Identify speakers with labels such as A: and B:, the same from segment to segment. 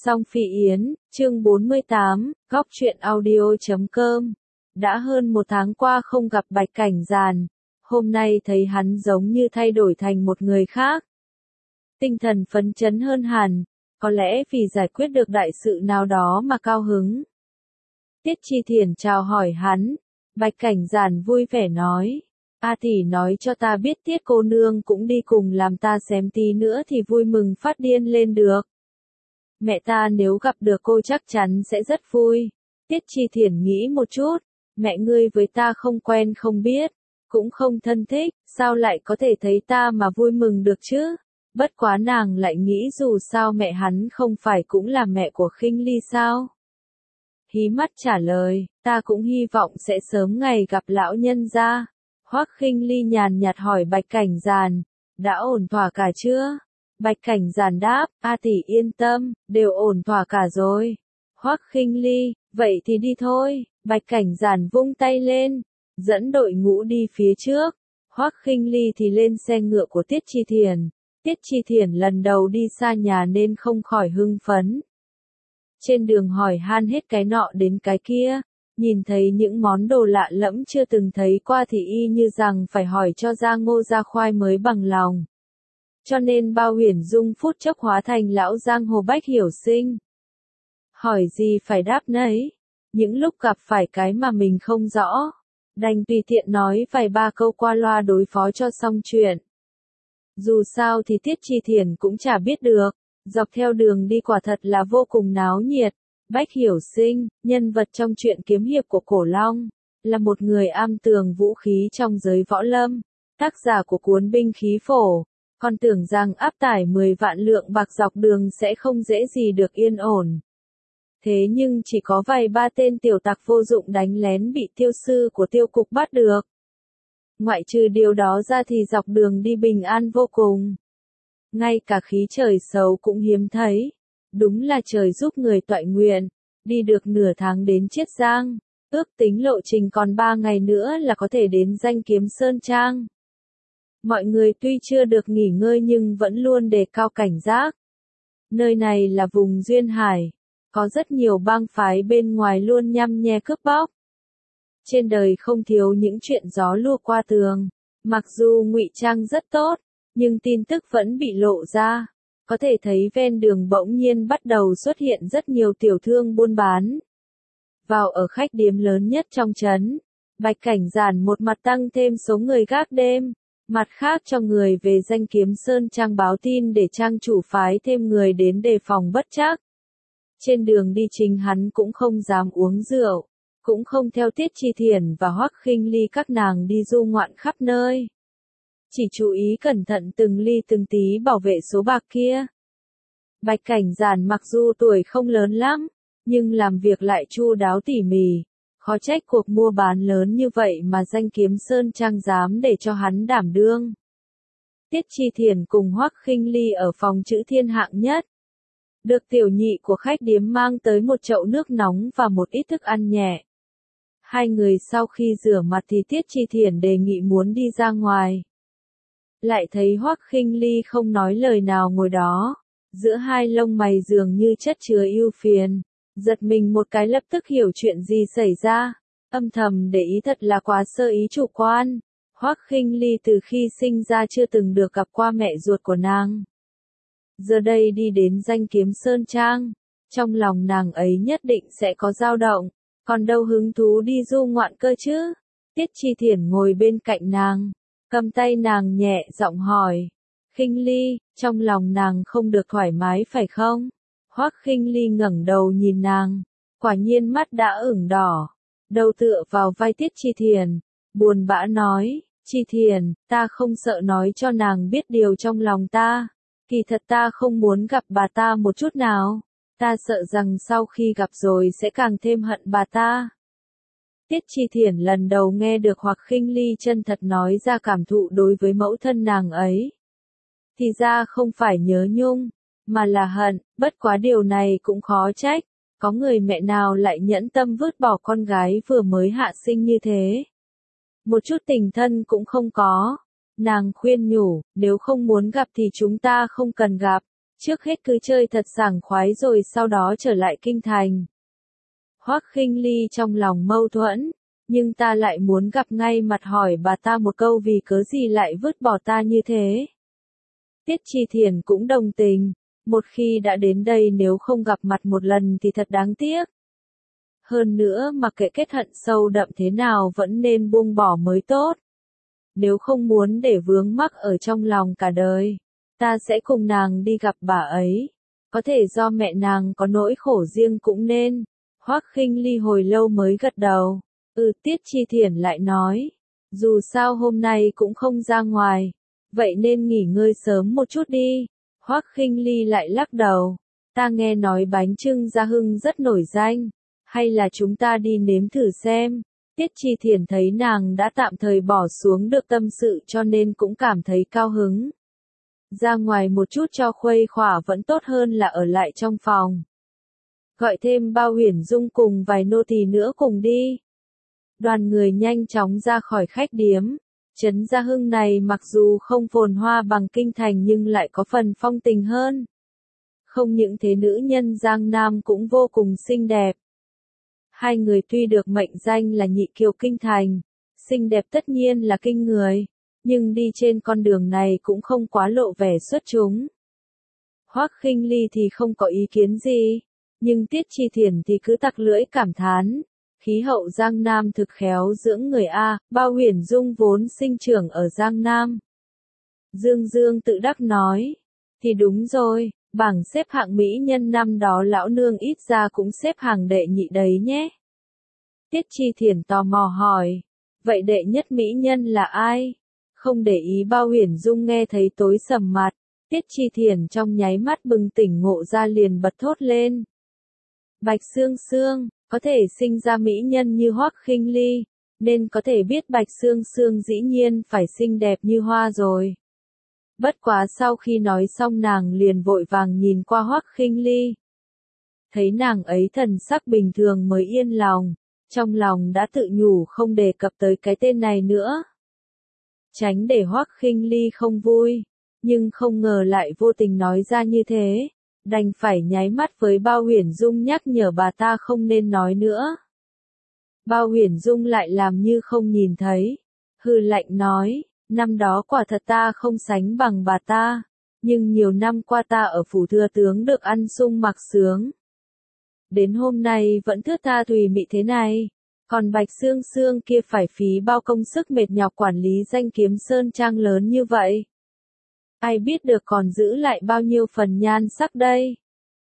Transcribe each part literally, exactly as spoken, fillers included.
A: Song Phi Yến, chương bốn mươi tám, góc truyện audio chấm com. Đã hơn một tháng qua không gặp Bạch Cảnh Giàn, hôm nay thấy hắn giống như thay đổi thành một người khác. Tinh thần phấn chấn hơn hẳn, có lẽ vì giải quyết được đại sự nào đó mà cao hứng. Tiết Chi Thiển chào hỏi hắn, Bạch Cảnh Giàn vui vẻ nói, A tỷ nói cho ta biết Tiết cô nương cũng đi cùng làm ta xem tí nữa thì vui mừng phát điên lên được. Mẹ ta nếu gặp được cô chắc chắn sẽ rất vui. Tiết Chi Thiển nghĩ một chút, mẹ ngươi với ta không quen không biết, cũng không thân thích, sao lại có thể thấy ta mà vui mừng được chứ? Bất quá nàng lại nghĩ dù sao mẹ hắn không phải cũng là mẹ của Khinh Ly sao? Hí mắt trả lời, ta cũng hy vọng sẽ sớm ngày gặp lão nhân gia. Hoắc Khinh Ly nhàn nhạt hỏi Bạch Cảnh Giàn, đã ổn thỏa cả chưa? Bạch Cảnh Giàn đáp, A tỷ yên tâm, đều ổn thỏa cả rồi. Hoắc Khinh Ly, vậy thì đi thôi. Bạch Cảnh Giàn vung tay lên, dẫn đội ngũ đi phía trước. Hoắc Khinh Ly thì lên xe ngựa của Tiết Chi Thiển. Tiết Chi Thiển lần đầu đi xa nhà nên không khỏi hưng phấn. Trên đường hỏi han hết cái nọ đến cái kia, nhìn thấy những món đồ lạ lẫm chưa từng thấy qua thì y như rằng phải hỏi cho ra ngô ra khoai mới bằng lòng. Cho nên Bao Huyền Dung phút chốc hóa thành lão giang hồ Bách Hiểu Sinh. Hỏi gì phải đáp nấy, những lúc gặp phải cái mà mình không rõ, đành tùy tiện nói vài ba câu qua loa đối phó cho xong chuyện. Dù sao thì Tiết Chi Thiển cũng chả biết được, dọc theo đường đi quả thật là vô cùng náo nhiệt. Bách Hiểu Sinh, nhân vật trong truyện kiếm hiệp của Cổ Long, là một người am tường vũ khí trong giới võ lâm, tác giả của cuốn Binh Khí Phổ. Còn tưởng rằng áp tải mười vạn lượng bạc dọc đường sẽ không dễ gì được yên ổn. Thế nhưng chỉ có vài ba tên tiểu tặc vô dụng đánh lén bị tiêu sư của tiêu cục bắt được. Ngoại trừ điều đó ra thì dọc đường đi bình an vô cùng. Ngay cả khí trời xấu cũng hiếm thấy. Đúng là trời giúp người toại nguyện, đi được nửa tháng đến Chiết Giang, ước tính lộ trình còn ba ngày nữa là có thể đến Danh Kiếm Sơn Trang. Mọi người tuy chưa được nghỉ ngơi nhưng vẫn luôn đề cao cảnh giác. Nơi này là vùng duyên hải, có rất nhiều bang phái bên ngoài luôn nhăm nhe cướp bóc. Trên đời không thiếu những chuyện gió lùa qua tường, mặc dù ngụy trang rất tốt, nhưng tin tức vẫn bị lộ ra. Có thể thấy ven đường bỗng nhiên bắt đầu xuất hiện rất nhiều tiểu thương buôn bán. Vào ở khách điếm lớn nhất trong trấn, Bạch Cảnh Giàn một mặt tăng thêm số người gác đêm, mặt khác cho người về Danh Kiếm Sơn Trang báo tin để trang chủ phái thêm người đến đề phòng bất trắc. Trên đường đi chính hắn cũng không dám uống rượu, cũng không theo Tiết Chi Thiển và Hoắc Khinh Ly các nàng đi du ngoạn khắp nơi. Chỉ chú ý cẩn thận từng ly từng tí bảo vệ số bạc kia. Bạch Cảnh Giàn mặc dù tuổi không lớn lắm, nhưng làm việc lại chu đáo tỉ mỉ. Khó trách cuộc mua bán lớn như vậy mà Danh Kiếm Sơn Trang dám để cho hắn đảm đương. Tiết Chi Thiển cùng Hoắc Khinh Ly ở phòng chữ thiên hạng nhất. Được tiểu nhị của khách điếm mang tới một chậu nước nóng và một ít thức ăn nhẹ. Hai người sau khi rửa mặt thì Tiết Chi Thiển đề nghị muốn đi ra ngoài. Lại thấy Hoắc Khinh Ly không nói lời nào ngồi đó, giữa hai lông mày dường như chất chứa ưu phiền. Giật mình một cái lập tức hiểu chuyện gì xảy ra, âm thầm để ý thật là quá sơ ý chủ quan. Hoắc Khinh Ly từ khi sinh ra chưa từng được gặp qua mẹ ruột của nàng. Giờ đây đi đến Danh Kiếm Sơn Trang, trong lòng nàng ấy nhất định sẽ có dao động, còn đâu hứng thú đi du ngoạn cơ chứ. Tiết Chi Thiển ngồi bên cạnh nàng, cầm tay nàng nhẹ giọng hỏi, Khinh Ly, trong lòng nàng không được thoải mái phải không? Hoắc Khinh Ly ngẩng đầu nhìn nàng, quả nhiên mắt đã ửng đỏ, đầu tựa vào vai Tiết Chi Thiển, buồn bã nói, Chi Thiển, ta không sợ nói cho nàng biết điều trong lòng ta, kỳ thật ta không muốn gặp bà ta một chút nào, ta sợ rằng sau khi gặp rồi sẽ càng thêm hận bà ta. Tiết Chi Thiển lần đầu nghe được Hoắc Khinh Ly chân thật nói ra cảm thụ đối với mẫu thân nàng ấy. Thì ra không phải nhớ nhung, mà là hận, bất quá điều này cũng khó trách, có người mẹ nào lại nhẫn tâm vứt bỏ con gái vừa mới hạ sinh như thế. Một chút tình thân cũng không có. Nàng khuyên nhủ, nếu không muốn gặp thì chúng ta không cần gặp, Trước hết cứ chơi thật sảng khoái rồi sau đó trở lại kinh thành. Hoắc Khinh Ly trong lòng mâu thuẫn, nhưng ta lại muốn gặp ngay mặt hỏi bà ta một câu vì cớ gì lại vứt bỏ ta như thế. Tiết Chi Thiển cũng đồng tình, một khi đã đến đây nếu không gặp mặt một lần thì thật đáng tiếc. Hơn nữa mặc kệ kết hận sâu đậm thế nào vẫn nên buông bỏ mới tốt. Nếu không muốn để vướng mắc ở trong lòng cả đời, ta sẽ cùng nàng đi gặp bà ấy. Có thể do mẹ nàng có nỗi khổ riêng cũng nên. Hoắc Khinh Ly hồi lâu mới gật đầu. Ừ, Tiết Chi Thiển lại nói. Dù sao hôm nay cũng không ra ngoài, vậy nên nghỉ ngơi sớm một chút đi. Hoắc Khinh Ly lại lắc đầu. Ta nghe nói bánh chưng Gia Hưng rất nổi danh. Hay là chúng ta đi nếm thử xem. Tiết Chi Thiển thấy nàng đã tạm thời bỏ xuống được tâm sự cho nên cũng cảm thấy cao hứng. Ra ngoài một chút cho khuây khỏa vẫn tốt hơn là ở lại trong phòng. Gọi thêm Bao Huyền Dung cùng vài nô tỳ nữa cùng đi. Đoàn người nhanh chóng ra khỏi khách điếm. Trấn Gia Hưng này mặc dù không phồn hoa bằng kinh thành nhưng lại có phần phong tình hơn. Không những thế nữ nhân Giang Nam cũng vô cùng xinh đẹp. Hai người tuy được mệnh danh là nhị kiều kinh thành, xinh đẹp tất nhiên là kinh người, nhưng đi trên con đường này cũng không quá lộ vẻ xuất chúng. Hoắc Khinh Ly thì không có ý kiến gì, nhưng Tiết Chi Thiển thì cứ tặc lưỡi cảm thán. Khí hậu Giang Nam thực khéo dưỡng người a, Bao Huyền Dung vốn sinh trưởng ở Giang Nam. Dương Dương tự đắc nói, thì đúng rồi, bảng xếp hạng mỹ nhân năm đó lão nương ít ra cũng xếp hàng đệ nhị đấy nhé. Tiết Chi Thiển tò mò hỏi, vậy đệ nhất mỹ nhân là ai? Không để ý Bao Huyền Dung nghe thấy tối sầm mặt, Tiết Chi Thiển trong nháy mắt bừng tỉnh ngộ ra liền bật thốt lên. Bạch Sương Sương, có thể sinh ra mỹ nhân như Hoắc Khinh Ly, nên có thể biết Bạch Sương Sương dĩ nhiên phải xinh đẹp như hoa rồi. Bất quá sau khi nói xong nàng liền vội vàng nhìn qua Hoắc Khinh Ly. Thấy nàng ấy thần sắc bình thường mới yên lòng, trong lòng đã tự nhủ không đề cập tới cái tên này nữa. Tránh để Hoắc Khinh Ly không vui, nhưng không ngờ lại vô tình nói ra như thế, đành phải nháy mắt với Bao Huyền Dung nhắc nhở bà ta không nên nói nữa. Bao Huyền Dung lại làm như không nhìn thấy, hừ lạnh nói. Năm đó quả thật ta không sánh bằng bà ta, nhưng nhiều năm qua ta ở phủ thừa tướng được ăn sung mặc sướng. Đến hôm nay vẫn thướt tha tùy mị thế này, còn Bạch Sương Sương kia phải phí bao công sức mệt nhọc quản lý danh kiếm sơn trang lớn như vậy. Ai biết được còn giữ lại bao nhiêu phần nhan sắc đây.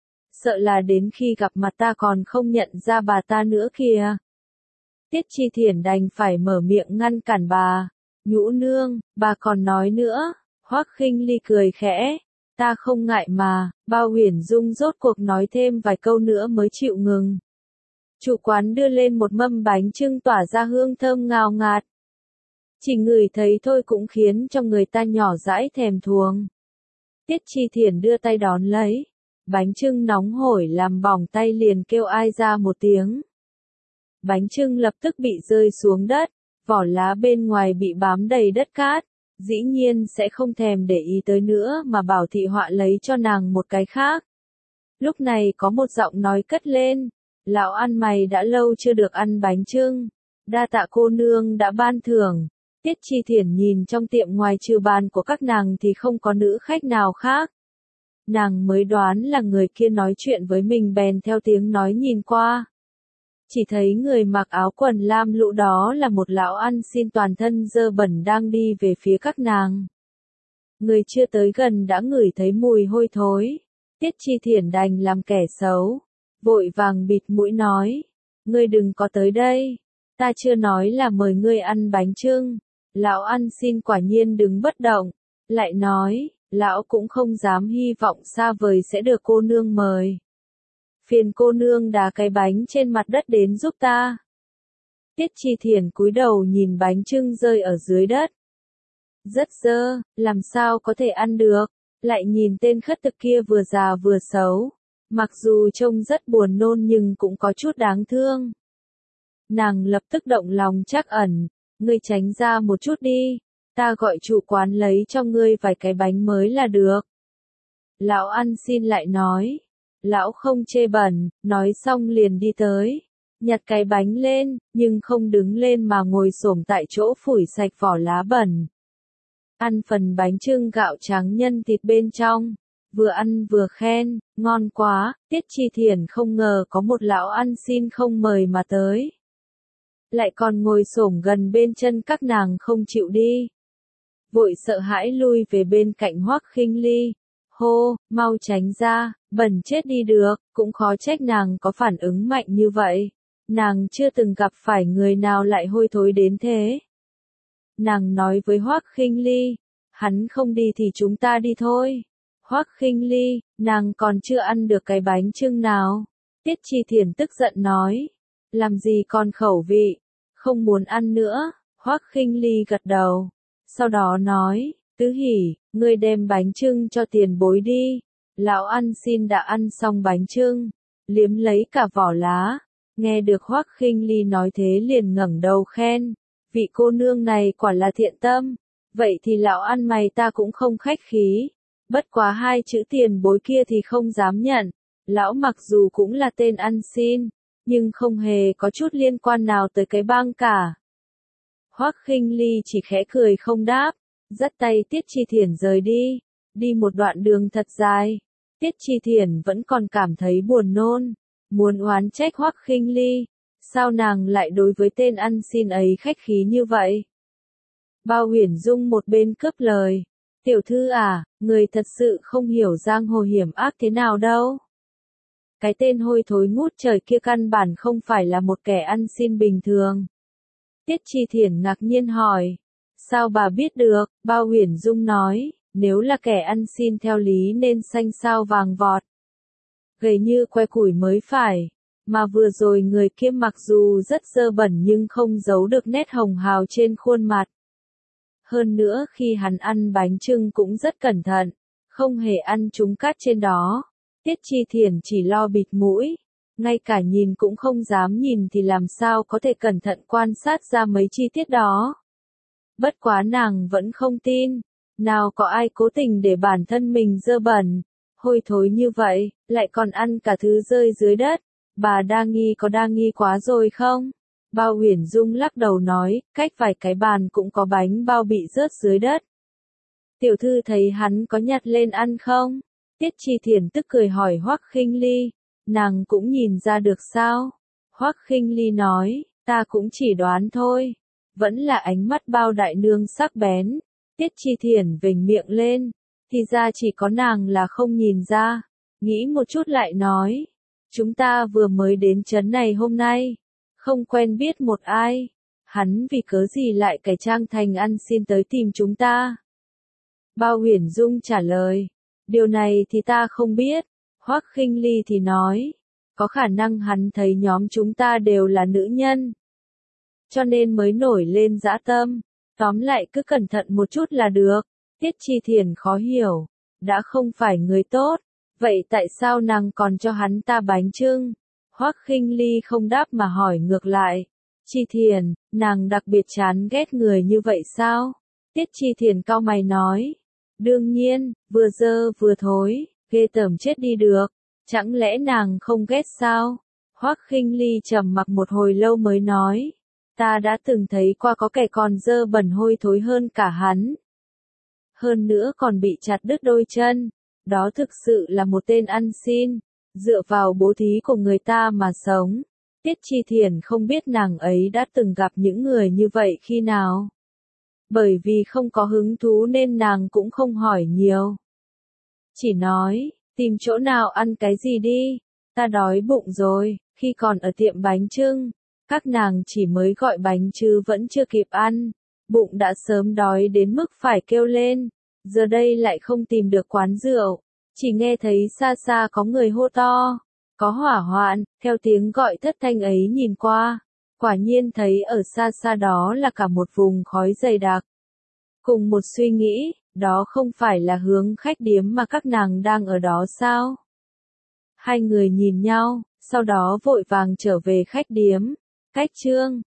A: Sợ là đến khi gặp mặt ta còn không nhận ra bà ta nữa kìa. Tiết Chi Thiển đành phải mở miệng ngăn cản bà. Nhũ nương, bà còn nói nữa. Hoắc Khinh Ly cười khẽ. Ta không ngại mà. Bao Huyền Dung rốt cuộc nói thêm vài câu nữa mới chịu ngừng. Chủ quán đưa lên một mâm bánh chưng tỏa ra hương thơm ngào ngạt. Chỉ ngửi thấy thôi cũng khiến cho người ta nhỏ dãi thèm thuồng. Tiết Chi Thiển đưa tay đón lấy. Bánh chưng nóng hổi làm bỏng tay liền kêu ai ra một tiếng. Bánh chưng lập tức bị rơi xuống đất. Vỏ lá bên ngoài bị bám đầy đất cát, dĩ nhiên sẽ không thèm để ý tới nữa mà bảo thị họa lấy cho nàng một cái khác. Lúc này có một giọng nói cất lên, lão ăn mày đã lâu chưa được ăn bánh chưng, đa tạ cô nương đã ban thưởng. Tiết Chi Thiển nhìn trong tiệm ngoài trừ bàn của các nàng thì không có nữ khách nào khác. Nàng mới đoán là người kia nói chuyện với mình bèn theo tiếng nói nhìn qua. Chỉ thấy người mặc áo quần lam lũ đó là một lão ăn xin toàn thân dơ bẩn đang đi về phía các nàng. Người chưa tới gần đã ngửi thấy mùi hôi thối. Tiết Chi Thiển đành làm kẻ xấu. Vội vàng bịt mũi nói. Ngươi đừng có tới đây. Ta chưa nói là mời ngươi ăn bánh chưng. Lão ăn xin quả nhiên đứng bất động. Lại nói, lão cũng không dám hy vọng xa vời sẽ được cô nương mời. Phiền cô nương đá cái bánh trên mặt đất đến giúp ta. Tiết Chi Thiển cúi đầu nhìn bánh chưng rơi ở dưới đất. Rất dơ, làm sao có thể ăn được, lại nhìn tên khất thực kia vừa già vừa xấu. Mặc dù trông rất buồn nôn nhưng cũng có chút đáng thương. Nàng lập tức động lòng trắc ẩn, ngươi tránh ra một chút đi, ta gọi chủ quán lấy cho ngươi vài cái bánh mới là được. Lão ăn xin lại nói. Lão không chê bẩn, nói xong liền đi tới. Nhặt cái bánh lên, nhưng không đứng lên mà ngồi xổm tại chỗ phủi sạch vỏ lá bẩn. Ăn phần bánh chưng gạo trắng nhân thịt bên trong. Vừa ăn vừa khen, ngon quá, Tiết Chi Thiển không ngờ có một lão ăn xin không mời mà tới. Lại còn ngồi xổm gần bên chân các nàng không chịu đi. Vội sợ hãi lui về bên cạnh Hoắc Khinh Ly. Hô, mau tránh ra, bẩn chết đi được, cũng khó trách nàng có phản ứng mạnh như vậy. Nàng chưa từng gặp phải người nào lại hôi thối đến thế. Nàng nói với Hoắc Khinh Ly, hắn không đi thì chúng ta đi thôi. Hoắc Khinh Ly, nàng còn chưa ăn được cái bánh chưng nào. Tiết Chi Thiển tức giận nói, làm gì còn khẩu vị, không muốn ăn nữa. Hoắc Khinh Ly gật đầu, sau đó nói, Tứ Hỉ, ngươi đem bánh chưng cho tiền bối đi. Lão ăn xin đã ăn xong bánh chưng, liếm lấy cả vỏ lá. Nghe được Hoắc Khinh Ly nói thế liền ngẩng đầu khen, vị cô nương này quả là thiện tâm, vậy thì lão ăn mày ta cũng không khách khí. Bất quá hai chữ tiền bối kia thì không dám nhận, lão mặc dù cũng là tên ăn xin, nhưng không hề có chút liên quan nào tới cái bang cả. Hoắc Khinh Ly chỉ khẽ cười không đáp, dắt tay Tiết Chi Thiển rời đi, đi một đoạn đường thật dài. Tiết Chi Thiển vẫn còn cảm thấy buồn nôn, muốn oán trách Hoắc Khinh Ly, sao nàng lại đối với tên ăn xin ấy khách khí như vậy. Bao Huyền Dung một bên cướp lời, tiểu thư à, người thật sự không hiểu giang hồ hiểm ác thế nào đâu. Cái tên hôi thối ngút trời kia căn bản không phải là một kẻ ăn xin bình thường. Tiết Chi Thiển ngạc nhiên hỏi, sao bà biết được? Bao Huyền Dung nói, nếu là kẻ ăn xin theo lý nên xanh sao vàng vọt, gầy như que củi mới phải, mà vừa rồi người kia mặc dù rất dơ bẩn nhưng không giấu được nét hồng hào trên khuôn mặt. Hơn nữa khi hắn ăn bánh chưng cũng rất cẩn thận, không hề ăn trúng cát trên đó. Tiết Chi Thiển chỉ lo bịt mũi, ngay cả nhìn cũng không dám nhìn thì làm sao có thể cẩn thận quan sát ra mấy chi tiết đó. Bất quá nàng vẫn không tin, nào có ai cố tình để bản thân mình dơ bẩn, hôi thối như vậy, lại còn ăn cả thứ rơi dưới đất. Bà đa nghi có đa nghi quá rồi không? Bao Huyền Dung lắc đầu nói, cách vài cái bàn cũng có bánh bao bị rớt dưới đất. Tiểu thư thấy hắn có nhặt lên ăn không? Tiết Chi Thiển tức cười hỏi Hoắc Khinh Ly, nàng cũng nhìn ra được sao? Hoắc Khinh Ly nói, ta cũng chỉ đoán thôi, vẫn là ánh mắt Bao đại nương sắc bén. Tiết Chi Thiển vểnh miệng lên, thì ra chỉ có nàng là không nhìn ra, nghĩ một chút lại nói, chúng ta vừa mới đến trấn này hôm nay, không quen biết một ai, hắn vì cớ gì lại cải trang thành ăn xin tới tìm chúng ta? Bao Huyền Dung trả lời, điều này thì ta không biết. Hoắc Khinh Ly thì nói, có khả năng hắn thấy nhóm chúng ta đều là nữ nhân, cho nên mới nổi lên dã tâm, tóm lại cứ cẩn thận một chút là được. Tiết Chi Thiển khó hiểu, đã không phải người tốt, vậy tại sao nàng còn cho hắn ta bánh chưng? Hoắc Khinh Ly không đáp mà hỏi ngược lại, Chi Thiển, nàng đặc biệt chán ghét người như vậy sao? Tiết Chi Thiển cau mày nói, đương nhiên, vừa dơ vừa thối, ghê tởm chết đi được, chẳng lẽ nàng không ghét sao? Hoắc Khinh Ly trầm mặc một hồi lâu mới nói, ta đã từng thấy qua có kẻ còn dơ bẩn hôi thối hơn cả hắn. Hơn nữa còn bị chặt đứt đôi chân, đó thực sự là một tên ăn xin, dựa vào bố thí của người ta mà sống. Tiết Chi Thiển không biết nàng ấy đã từng gặp những người như vậy khi nào. Bởi vì không có hứng thú nên nàng cũng không hỏi nhiều. Chỉ nói, tìm chỗ nào ăn cái gì đi, ta đói bụng rồi. Khi còn ở tiệm bánh chưng, các nàng chỉ mới gọi bánh chứ vẫn chưa kịp ăn, bụng đã sớm đói đến mức phải kêu lên. Giờ đây lại không tìm được quán rượu, chỉ nghe thấy xa xa có người hô to, có hỏa hoạn. Theo tiếng gọi thất thanh ấy nhìn qua, quả nhiên thấy ở xa xa đó là cả một vùng khói dày đặc. Cùng một suy nghĩ, đó không phải là hướng khách điếm mà các nàng đang ở đó sao? Hai người nhìn nhau, sau đó vội vàng trở về khách điếm. Cách chương